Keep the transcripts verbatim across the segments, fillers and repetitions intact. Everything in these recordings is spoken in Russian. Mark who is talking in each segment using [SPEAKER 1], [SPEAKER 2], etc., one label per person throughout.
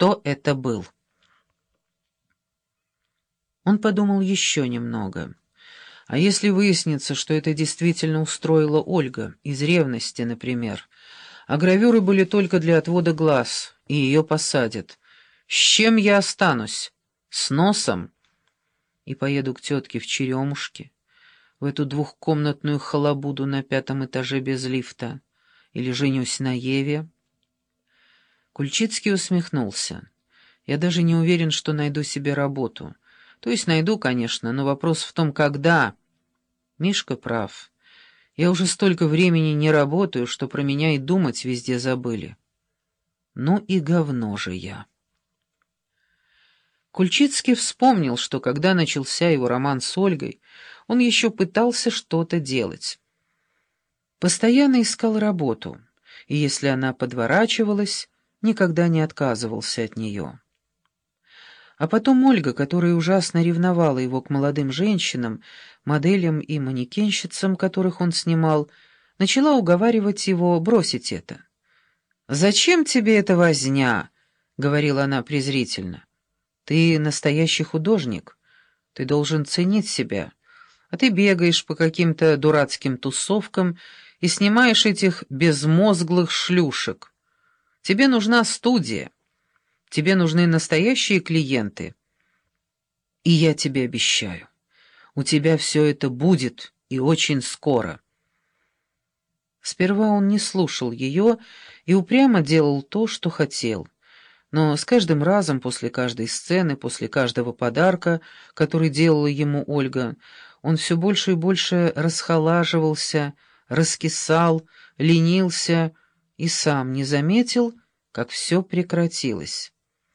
[SPEAKER 1] кто это был. Он подумал еще немного. А если выяснится, что это действительно устроила Ольга, из ревности, например, а гравюры были только для отвода глаз, и ее посадят, с чем я останусь? С носом? И поеду к тетке в Черемушке, в эту двухкомнатную халабуду на пятом этаже без лифта, или женюсь на Еве? Кульчицкий усмехнулся. Я даже не уверен, что найду себе работу. То есть найду, конечно, но вопрос в том, когда. Мишка прав. Я уже столько времени не работаю, что про меня и думать везде забыли. Ну и говно же я. Кульчицкий вспомнил, что когда начался его роман с Ольгой, он еще пытался что-то делать. Постоянно искал работу, и если она подворачивалась, никогда не отказывался от нее. А потом Ольга, которая ужасно ревновала его к молодым женщинам, моделям и манекенщицам, которых он снимал, начала уговаривать его бросить это. «Зачем тебе эта возня?» — говорила она презрительно. «Ты настоящий художник, ты должен ценить себя, а ты бегаешь по каким-то дурацким тусовкам и снимаешь этих безмозглых шлюшек. Тебе нужна студия». Тебе нужны настоящие клиенты. И я тебе обещаю, у тебя все это будет и очень скоро. Сперва он не слушал ее и упрямо делал то, что хотел. Но с каждым разом, после каждой сцены, после каждого подарка, который делала ему Ольга, он все больше и больше расхолаживался, раскисал, ленился и сам не заметил, как все прекратилось.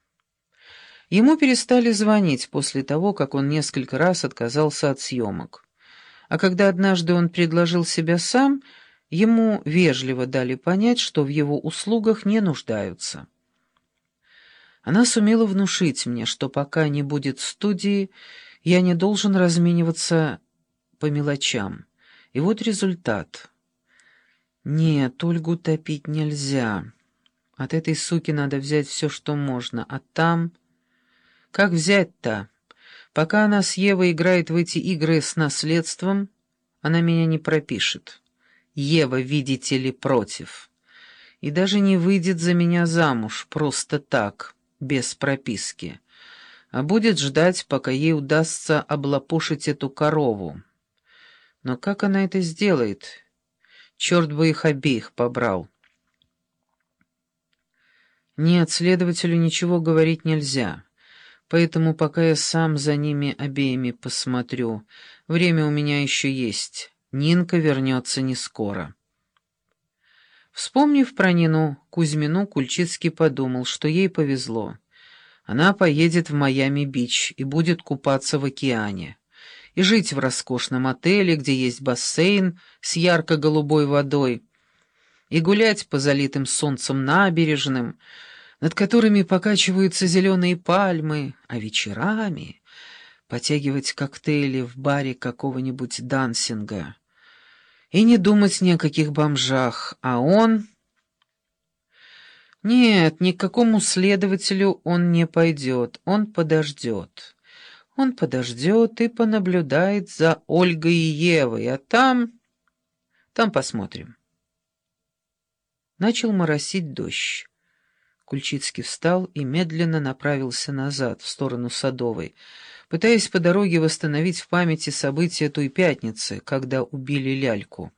[SPEAKER 1] Ему перестали звонить после того, как он несколько раз отказался от съемок. А когда однажды он предложил себя сам, ему вежливо дали понять, что в его услугах не нуждаются. Она сумела внушить мне, что пока не будет студии, я не должен размениваться по мелочам. И вот результат. Нет, Ольгу топить нельзя. От этой суки надо взять все, что можно, а там... Как взять-то? Пока она с Евой играет в эти игры с наследством, она меня не пропишет. Ева, видите ли, против. И даже не выйдет за меня замуж, просто так, без прописки. А будет ждать, пока ей удастся облапошить эту корову. Но как она это сделает? Черт бы их обеих побрал. Нет, следователю ничего говорить нельзя. Поэтому пока я сам за ними обеими посмотрю. Время у меня еще есть. Нинка вернется не скоро. Вспомнив про Нину Кузьмину, Кульчицкий подумал, что ей повезло. Она поедет в Майами-Бич и будет купаться в океане. И жить в роскошном отеле, где есть бассейн с ярко-голубой водой. И гулять по залитым солнцем набережным, над которыми покачиваются зеленые пальмы, а вечерами потягивать коктейли в баре какого-нибудь дансинга. И не думать ни о каких бомжах, а он... Нет, ни к какому следователю он не пойдет, он подождет. Он подождет и понаблюдает за Ольгой и Евой, а там... там посмотрим. Начал моросить дождь. Кульчицкий встал и медленно направился назад, в сторону Садовой, пытаясь по дороге восстановить в памяти события той пятницы, когда убили Ляльку.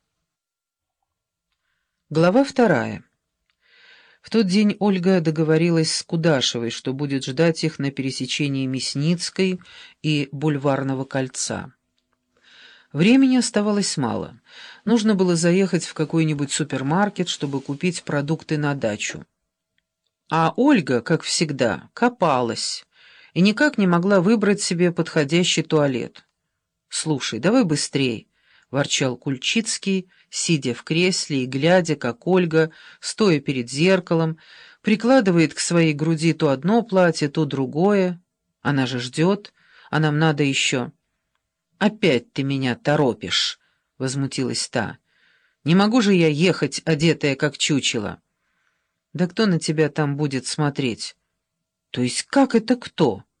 [SPEAKER 1] Глава вторая. В тот день Ольга договорилась с Кудашевой, что будет ждать их на пересечении Мясницкой и Бульварного кольца. Времени оставалось мало. Нужно было заехать в какой-нибудь супермаркет, чтобы купить продукты на дачу. А Ольга, как всегда, копалась и никак не могла выбрать себе подходящий туалет. «Слушай, давай быстрей», — ворчал Кульчицкий, сидя в кресле и глядя, как Ольга, стоя перед зеркалом, прикладывает к своей груди то одно платье, то другое. Она же ждет, а нам надо еще. «Опять ты меня торопишь», — возмутилась та. «Не могу же я ехать, одетая как чучело». «Да кто на тебя там будет смотреть?» То есть как это кто?